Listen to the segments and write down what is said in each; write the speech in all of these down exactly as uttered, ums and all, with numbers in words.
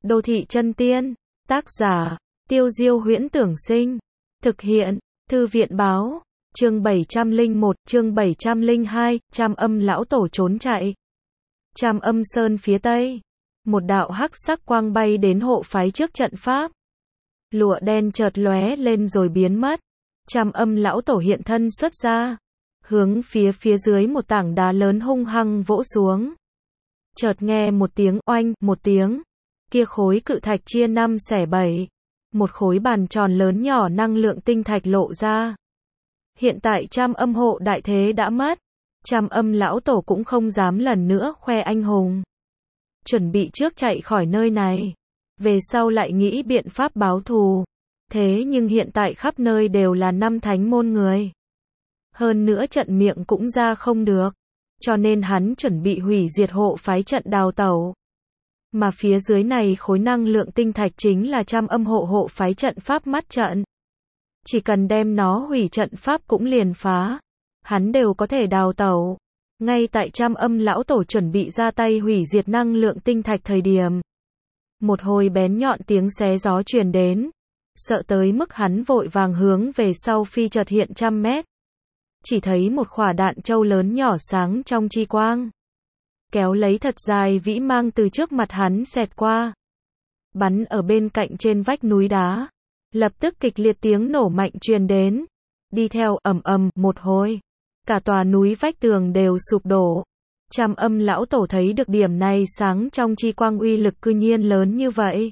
Đô thị chân tiên. Tác giả, Tiêu Diêu Huyễn Tưởng Sinh. Thực hiện, Thư viện Báo. Chương bảy trăm lẻ một, chương bảy trăm lẻ hai, Trảm Âm lão tổ trốn chạy. Trảm Âm Sơn phía tây. Một đạo hắc sắc quang bay đến hộ phái trước trận pháp. Lụa đen chợt lóe lên rồi biến mất. Trảm Âm lão tổ hiện thân xuất ra, hướng phía phía dưới một tảng đá lớn hung hăng vỗ xuống. Chợt nghe một tiếng oanh, một tiếng, kia khối cự thạch chia năm xẻ bảy, một khối bàn tròn lớn nhỏ năng lượng tinh thạch lộ ra. Hiện tại Trảm Âm hộ đại thế đã mất, Trảm Âm lão tổ cũng không dám lần nữa khoe anh hùng, chuẩn bị trước chạy khỏi nơi này, về sau lại nghĩ biện pháp báo thù. Thế nhưng hiện tại khắp nơi đều là năm thánh môn người, hơn nữa trận miệng cũng ra không được, cho nên hắn chuẩn bị hủy diệt hộ phái trận đào tẩu. Mà phía dưới này khối năng lượng tinh thạch chính là Trảm Âm hộ hộ phái trận pháp mắt trận. Chỉ cần đem nó hủy, trận pháp cũng liền phá, hắn đều có thể đào tẩu. Ngay tại Trảm Âm lão tổ chuẩn bị ra tay hủy diệt năng lượng tinh thạch thời điểm, một hồi bén nhọn tiếng xé gió truyền đến, sợ tới mức hắn vội vàng hướng về sau phi, chợt hiện trăm mét. Chỉ thấy một khỏa đạn châu lớn nhỏ sáng trong chi quang, kéo lấy thật dài vĩ mang từ trước mặt hắn xẹt qua, bắn ở bên cạnh trên vách núi đá. Lập tức kịch liệt tiếng nổ mạnh truyền đến, đi theo ầm ầm một hồi, cả tòa núi vách tường đều sụp đổ. Trảm Âm lão tổ thấy được điểm này sáng trong chi quang uy lực cư nhiên lớn như vậy,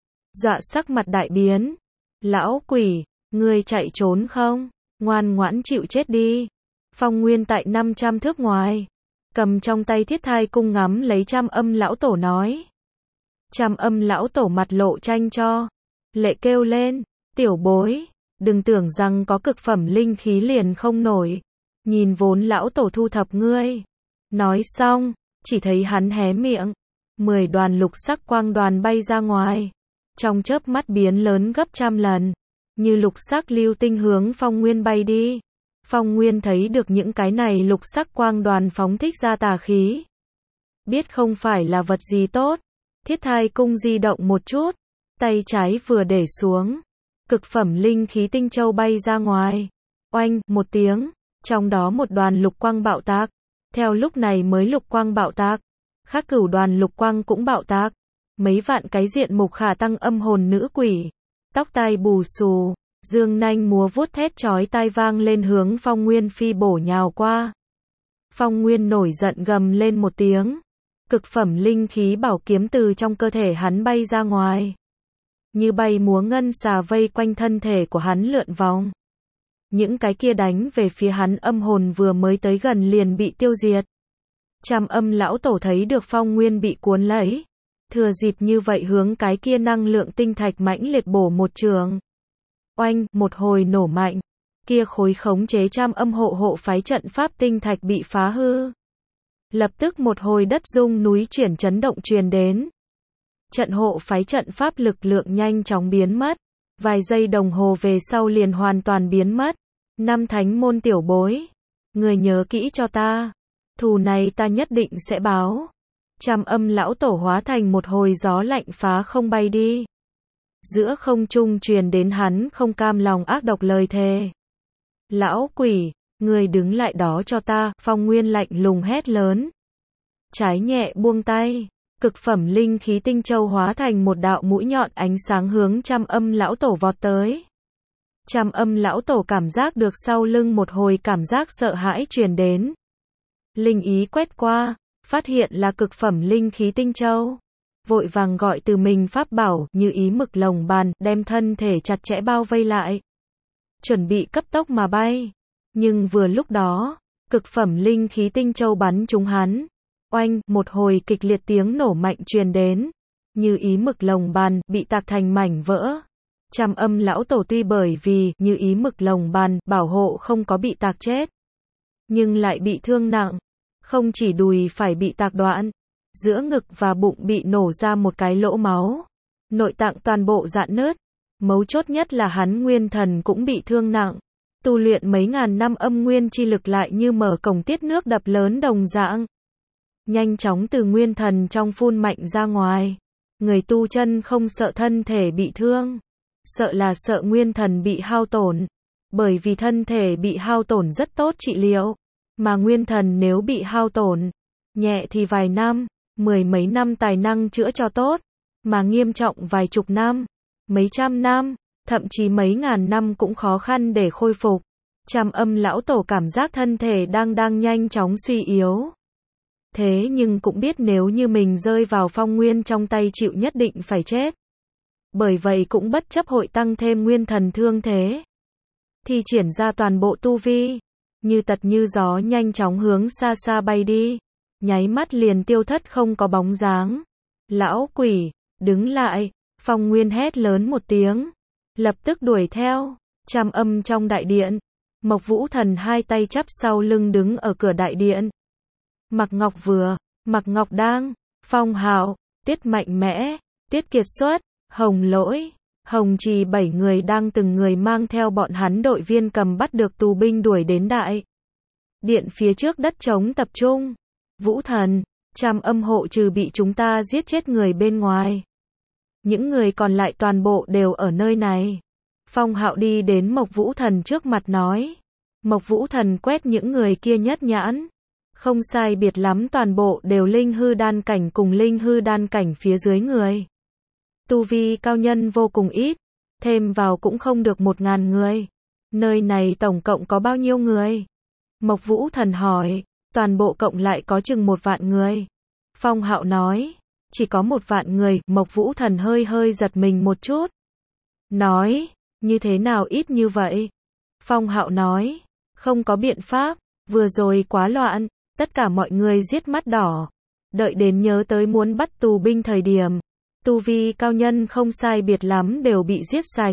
dọa sắc mặt đại biến. Lão quỷ, ngươi chạy trốn không? Ngoan ngoãn chịu chết đi. Phong Nguyên tại năm trăm thước ngoài, cầm trong tay thiết thai cung ngắm lấy Trảm Âm lão tổ nói. Trảm Âm lão tổ mặt lộ tranh cho, lệ kêu lên, tiểu bối, đừng tưởng rằng có cực phẩm linh khí liền không nổi, nhìn vốn lão tổ thu thập ngươi. Nói xong, chỉ thấy hắn hé miệng, mười đoàn lục sắc quang đoàn bay ra ngoài, trong chớp mắt biến lớn gấp trăm lần, như lục sắc lưu tinh hướng Phong Nguyên bay đi. Phong Nguyên thấy được những cái này lục sắc quang đoàn phóng thích ra tà khí, biết không phải là vật gì tốt, thiết thai cung di động một chút, tay trái vừa để xuống, cực phẩm linh khí tinh châu bay ra ngoài, oanh, một tiếng, trong đó một đoàn lục quang bạo tạc. Theo lúc này mới lục quang bạo tạc, khác cửu đoàn lục quang cũng bạo tạc, mấy vạn cái diện mục khả tăng âm hồn nữ quỷ, tóc tai bù xù, dương nanh múa vuốt thét chói tai vang lên hướng Phong Nguyên phi bổ nhào qua. Phong Nguyên nổi giận gầm lên một tiếng, cực phẩm linh khí bảo kiếm từ trong cơ thể hắn bay ra ngoài, như bay múa ngân xà vây quanh thân thể của hắn lượn vòng. Những cái kia đánh về phía hắn âm hồn vừa mới tới gần liền bị tiêu diệt. Trảm Âm lão tổ thấy được Phong Nguyên bị cuốn lấy, thừa dịp như vậy hướng cái kia năng lượng tinh thạch mãnh liệt bổ một trường. Oanh, một hồi nổ mạnh, kia khối khống chế Trảm Âm hộ hộ phái trận pháp tinh thạch bị phá hư. Lập tức một hồi đất rung núi chuyển chấn động truyền đến. Trận hộ phái trận pháp lực lượng nhanh chóng biến mất, vài giây đồng hồ về sau liền hoàn toàn biến mất. Năm thánh môn tiểu bối, người nhớ kỹ cho ta, thù này ta nhất định sẽ báo. Trảm Âm lão tổ hóa thành một hồi gió lạnh phá không bay đi. Giữa không trung truyền đến hắn không cam lòng ác độc lời thề. Lão quỷ, người đứng lại đó cho ta, Phong Nguyên lạnh lùng hét lớn. Trái nhẹ buông tay, cực phẩm linh khí tinh châu hóa thành một đạo mũi nhọn ánh sáng hướng Trảm Âm lão tổ vọt tới. Trảm Âm lão tổ cảm giác được sau lưng một hồi cảm giác sợ hãi truyền đến. Linh ý quét qua, phát hiện là cực phẩm linh khí tinh châu. Vội vàng gọi từ mình pháp bảo như ý mực lồng bàn, đem thân thể chặt chẽ bao vây lại, chuẩn bị cấp tốc mà bay. Nhưng vừa lúc đó, cực phẩm linh khí tinh châu bắn trúng hắn. Oanh, một hồi kịch liệt tiếng nổ mạnh truyền đến, như ý mực lồng bàn bị tạc thành mảnh vỡ. Trảm Âm lão tổ tuy bởi vì như ý mực lồng bàn bảo hộ không có bị tạc chết, nhưng lại bị thương nặng, không chỉ đùi phải bị tạc đoạn, giữa ngực và bụng bị nổ ra một cái lỗ máu, nội tạng toàn bộ rạn nứt. Mấu chốt nhất là hắn nguyên thần cũng bị thương nặng, tu luyện mấy ngàn năm âm nguyên chi lực lại như mở cổng tiết nước đập lớn đồng dạng, nhanh chóng từ nguyên thần trong phun mạnh ra ngoài. Người tu chân không sợ thân thể bị thương, sợ là sợ nguyên thần bị hao tổn. Bởi vì thân thể bị hao tổn rất tốt trị liệu, mà nguyên thần nếu bị hao tổn, nhẹ thì vài năm, mười mấy năm tài năng chữa cho tốt, mà nghiêm trọng vài chục năm, mấy trăm năm, thậm chí mấy ngàn năm cũng khó khăn để khôi phục. Trăm Âm lão tổ cảm giác thân thể đang đang nhanh chóng suy yếu. Thế nhưng cũng biết nếu như mình rơi vào phong nguyên trong tay chịu nhất định phải chết. Bởi vậy cũng bất chấp hội tăng thêm nguyên thần thương thế. Thì triển ra toàn bộ tu vi, như tật như gió nhanh chóng hướng xa xa bay đi. Nháy mắt liền tiêu thất không có bóng dáng. Lão quỷ, đứng lại, Phong Nguyên hét lớn một tiếng. Lập tức đuổi theo, Trăm Âm trong đại điện. Mộc Vũ Thần hai tay chắp sau lưng đứng ở cửa đại điện. Mạc Ngọc Vừa, Mạc Ngọc Đang, Phong Hạo, Tiết Mạnh Mẽ, Tiết Kiệt Xuất, Hồng Lỗi, Hồng Trì bảy người đang từng người mang theo bọn hắn đội viên cầm bắt được tù binh đuổi đến đại điện phía trước đất trống tập trung. Vũ Thần, Trăm Âm hộ trừ bị chúng ta giết chết người bên ngoài. Những người còn lại toàn bộ đều ở nơi này. Phong Hạo đi đến Mộc Vũ Thần trước mặt nói. Mộc Vũ Thần quét những người kia nhất nhãn. Không sai biệt lắm toàn bộ đều linh hư đan cảnh cùng linh hư đan cảnh phía dưới người. Tu vi cao nhân vô cùng ít, thêm vào cũng không được một ngàn người. Nơi này tổng cộng có bao nhiêu người? Mộc Vũ Thần hỏi, toàn bộ cộng lại có chừng một vạn người. Phong Hạo nói, chỉ có một vạn người. Mộc Vũ Thần hơi hơi giật mình một chút. Nói, như thế nào ít như vậy? Phong Hạo nói, không có biện pháp, vừa rồi quá loạn, tất cả mọi người giết mắt đỏ. Đợi đến nhớ tới muốn bắt tù binh thời điểm, tu vi cao nhân không sai biệt lắm đều bị giết sạch.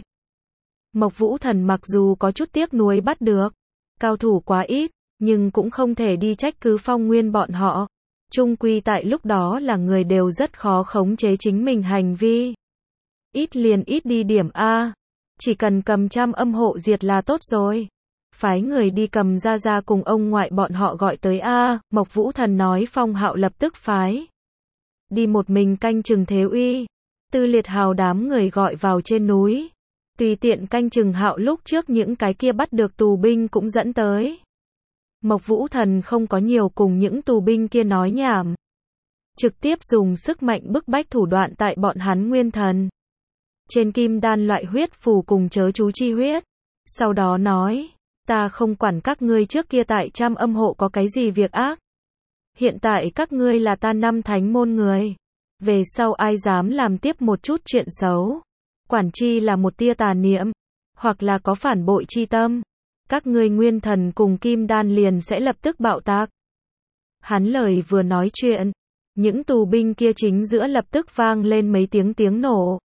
Mộc Vũ Thần mặc dù có chút tiếc nuối bắt được cao thủ quá ít, nhưng cũng không thể đi trách cứ Phong Nguyên bọn họ. Chung quy tại lúc đó là người đều rất khó khống chế chính mình hành vi. Ít liền ít đi điểm A. Chỉ cần cầm Trăm Âm hộ diệt là tốt rồi. Phái người đi cầm ra ra cùng ông ngoại bọn họ gọi tới A. Mộc Vũ Thần nói. Phong Hạo lập tức phái đi một mình canh chừng Thế Uy. Tư Liệt Hào đám người gọi vào trên núi. Tùy tiện canh chừng Hạo lúc trước những cái kia bắt được tù binh cũng dẫn tới. Mộc Vũ Thần không có nhiều cùng những tù binh kia nói nhảm. Trực tiếp dùng sức mạnh bức bách thủ đoạn tại bọn hắn nguyên thần. Trên kim đan loại huyết phù cùng chớ chú chi huyết. Sau đó nói, ta không quản các ngươi trước kia tại Trăm Âm hộ có cái gì việc ác. Hiện tại các ngươi là ta năm thánh môn người. Về sau ai dám làm tiếp một chút chuyện xấu. Quản chi là một tia tà niệm. Hoặc là có phản bội chi tâm. Các ngươi nguyên thần cùng kim đan liền sẽ lập tức bạo tạc. Hắn lời vừa nói chuyện. Những tù binh kia chính giữa lập tức vang lên mấy tiếng tiếng nổ.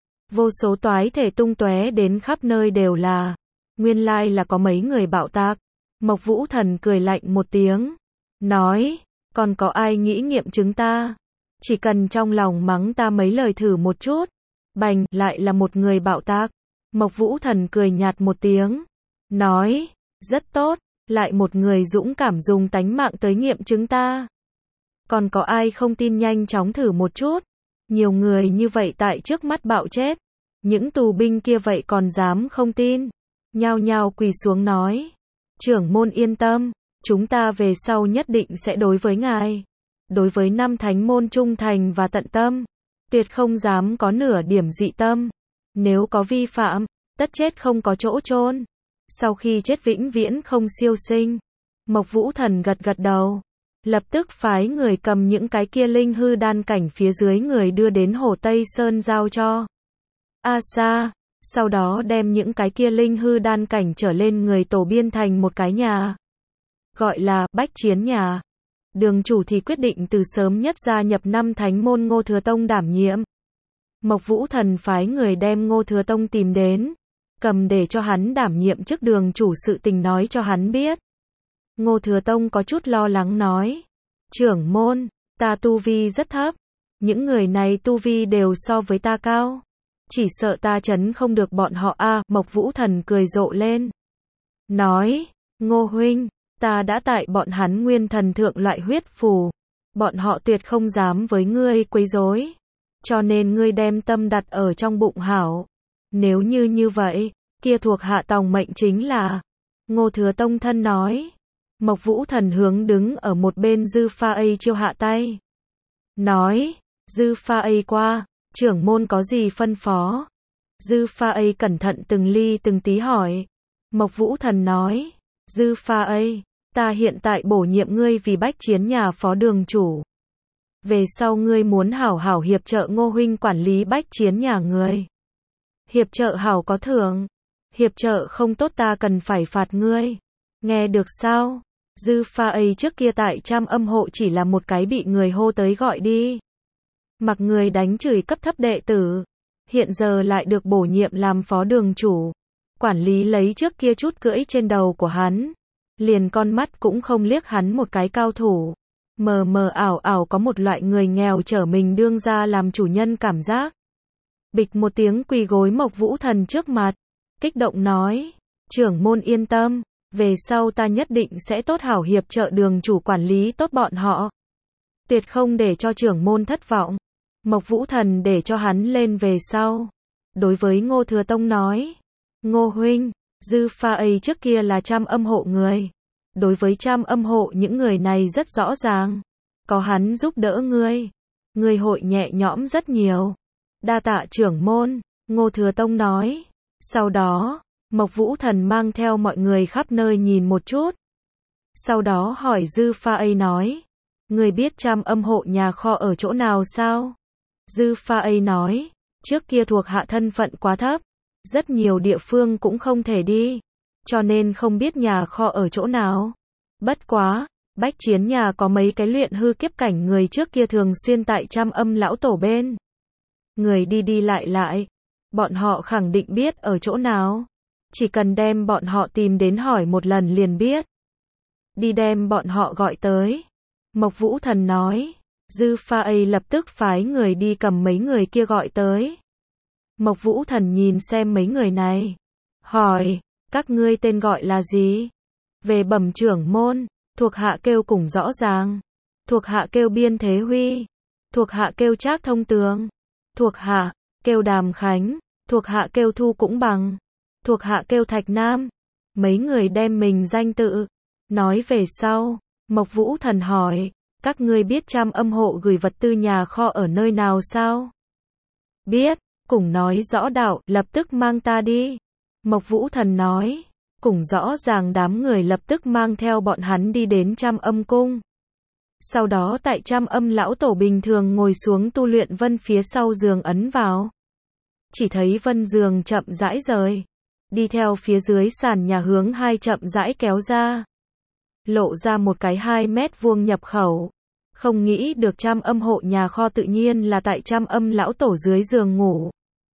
Vô số toái thể tung tóe đến khắp nơi đều là. Nguyên lai là có mấy người bạo tạc. Mộc Vũ Thần cười lạnh một tiếng. Nói, còn có ai nghĩ nghiệm chứng ta? Chỉ cần trong lòng mắng ta mấy lời thử một chút. Bành, lại là một người bạo tạc. Mộc Vũ Thần cười nhạt một tiếng. Nói, rất tốt, lại một người dũng cảm dùng tánh mạng tới nghiệm chứng ta. Còn có ai không tin nhanh chóng thử một chút. Nhiều người như vậy tại trước mắt bạo chết. Những tù binh kia vậy còn dám không tin. Nhao nhao quỳ xuống nói. Trưởng môn yên tâm, chúng ta về sau nhất định sẽ đối với ngài. Đối với năm thánh môn trung thành và tận tâm. Tuyệt không dám có nửa điểm dị tâm. Nếu có vi phạm, tất chết không có chỗ chôn. Sau khi chết vĩnh viễn không siêu sinh. Mộc Vũ Thần gật gật đầu. Lập tức phái người cầm những cái kia linh hư đan cảnh phía dưới người đưa đến Hồ Tây Sơn giao cho A Sa. Sau đó đem những cái kia linh hư đan cảnh trở lên người tổ biên thành một cái nhà. Gọi là Bách Chiến Nhà. Đường chủ thì quyết định từ sớm nhất gia nhập năm thánh môn Ngô Thừa Tông đảm nhiệm. Mộc Vũ Thần phái người đem Ngô Thừa Tông tìm đến. Cầm để cho hắn đảm nhiệm chức đường chủ sự tình nói cho hắn biết. Ngô Thừa Tông có chút lo lắng nói. Trưởng môn, ta tu vi rất thấp. Những người này tu vi đều so với ta cao. Chỉ sợ ta trấn không được bọn họ a. À, Mộc Vũ Thần cười rộ lên. Nói, Ngô huynh, ta đã tại bọn hắn nguyên thần thượng loại huyết phù. Bọn họ tuyệt không dám với ngươi quấy rối. cho nên ngươi đem tâm đặt ở trong bụng hảo. Nếu như như vậy, kia thuộc hạ tòng mệnh chính là. Ngô Thừa Tông thân nói. Mộc Vũ Thần hướng đứng ở một bên Dư Pha A chiêu hạ tay. Nói, Dư Pha A qua, trưởng môn có gì phân phó? Dư Pha A cẩn thận từng ly từng tí hỏi. Mộc Vũ Thần nói, Dư Pha A, ta hiện tại bổ nhiệm ngươi vì bách chiến nhà phó đường chủ. Về sau ngươi muốn hảo hảo hiệp trợ Ngô huynh quản lý bách chiến nhà ngươi. Hiệp trợ hảo có thưởng, hiệp trợ không tốt ta cần phải phạt ngươi. Nghe được sao? Dư Pha A trước kia tại Trăm Âm hộ chỉ là một cái bị người hô tới gọi đi. Mặc người đánh chửi cấp thấp đệ tử. Hiện giờ lại được bổ nhiệm làm phó đường chủ. Quản lý lấy trước kia chút cưỡi trên đầu của hắn. Liền con mắt cũng không liếc hắn một cái cao thủ. Mờ mờ ảo ảo có một loại người nghèo trở mình đương ra làm chủ nhân cảm giác. Bịch một tiếng quỳ gối Mộc Vũ Thần trước mặt. Kích động nói. Trưởng môn yên tâm. Về sau ta nhất định sẽ tốt hảo hiệp trợ đường chủ quản lý tốt bọn họ. Tuyệt không để cho trưởng môn thất vọng. Mộc Vũ Thần để cho hắn lên về sau. Đối với Ngô Thừa Tông nói. Ngô huynh, Dư Pha A trước kia là Trăm Âm hộ người. Đối với Trăm Âm hộ những người này rất rõ ràng. Có hắn giúp đỡ ngươi. Ngươi hội nhẹ nhõm rất nhiều. Đa tạ trưởng môn, Ngô Thừa Tông nói. Sau đó, Mộc Vũ Thần mang theo mọi người khắp nơi nhìn một chút. Sau đó hỏi Dư Pha A nói. Ngươi biết Trăm Âm hộ nhà kho ở chỗ nào sao? Dư Pha A nói. Trước kia thuộc hạ thân phận quá thấp. Rất nhiều địa phương cũng không thể đi. Cho nên không biết nhà kho ở chỗ nào. Bất quá, bách chiến nhà có mấy cái luyện hư kiếp cảnh người trước kia thường xuyên tại Trăm Âm lão tổ bên. Người đi đi lại lại. Bọn họ khẳng định biết ở chỗ nào. Chỉ cần đem bọn họ tìm đến hỏi một lần liền biết. Đi đem bọn họ gọi tới. Mộc Vũ Thần nói. Dư Pha A lập tức phái người đi cầm mấy người kia gọi tới. Mộc Vũ Thần nhìn xem mấy người này. Hỏi, các ngươi tên gọi là gì? Về bẩm trưởng môn, thuộc hạ kêu Cùng Rõ Ràng. Thuộc hạ kêu Biên Thế Huy. Thuộc hạ kêu Trác Thông Tường. Thuộc hạ kêu Đàm Khánh. Thuộc hạ kêu Thu Cũng Bằng. Thuộc hạ kêu Thạch Nam. Mấy người đem mình danh tự nói về sau. Mộc Vũ Thần hỏi, các ngươi biết Trăm Âm hộ gửi vật tư nhà kho ở nơi nào sao? Biết. Cùng nói rõ đạo, lập tức mang ta đi. Mộc Vũ Thần nói. Cùng rõ ràng đám người lập tức mang theo bọn hắn đi đến Trăm Âm cung. Sau đó tại Trăm Âm lão tổ bình thường ngồi xuống tu luyện vân phía sau giường ấn vào. Chỉ thấy vân giường chậm rãi rời. Đi theo phía dưới sàn nhà hướng hai chậm rãi kéo ra. Lộ ra một cái hai mét vuông nhập khẩu. Không nghĩ được Trăm Âm hộ nhà kho tự nhiên là tại Trăm Âm lão tổ dưới giường ngủ.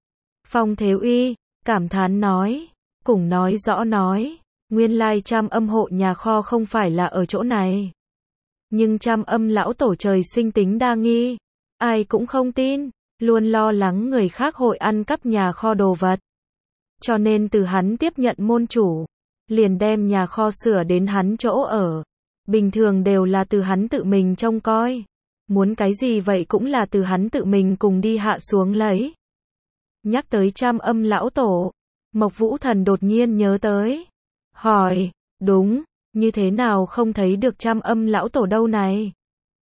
Phong Thế Uy cảm thán nói. Cùng nói rõ nói. Nguyên lai Trăm Âm hộ nhà kho không phải là ở chỗ này. Nhưng Trăm Âm lão tổ trời sinh tính đa nghi. Ai cũng không tin. Luôn lo lắng người khác hội ăn cắp nhà kho đồ vật. Cho nên từ hắn tiếp nhận môn chủ. Liền đem nhà kho sửa đến hắn chỗ ở. Bình thường đều là từ hắn tự mình trông coi. Muốn cái gì vậy cũng là từ hắn tự mình cùng đi hạ xuống lấy. Nhắc tới Trăm Âm lão tổ. Mộc Vũ Thần đột nhiên nhớ tới. Hỏi, đúng, như thế nào không thấy được Trăm Âm lão tổ đâu này?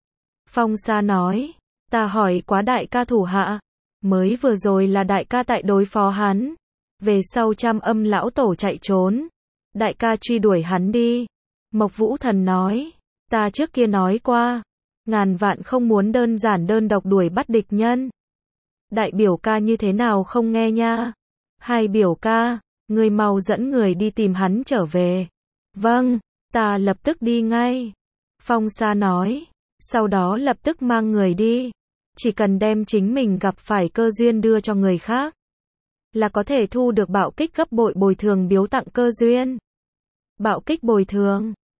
Phong Sa nói, ta hỏi quá đại ca thủ hạ. Mới vừa rồi là đại ca tại đối phó hắn. Về sau Trăm Âm lão tổ chạy trốn. Đại ca truy đuổi hắn đi. Mộc Vũ Thần nói, ta trước kia nói qua. Ngàn vạn không muốn đơn giản đơn độc đuổi bắt địch nhân. Đại biểu ca như thế nào không nghe nha. Hai biểu ca, người mau dẫn người đi tìm hắn trở về. Vâng, ta lập tức đi ngay. Phong Sa nói, sau đó lập tức mang người đi. Chỉ cần đem chính mình gặp phải cơ duyên đưa cho người khác. Là có thể thu được bạo kích gấp bội bồi thường biếu tặng cơ duyên. Bạo kích bồi thường.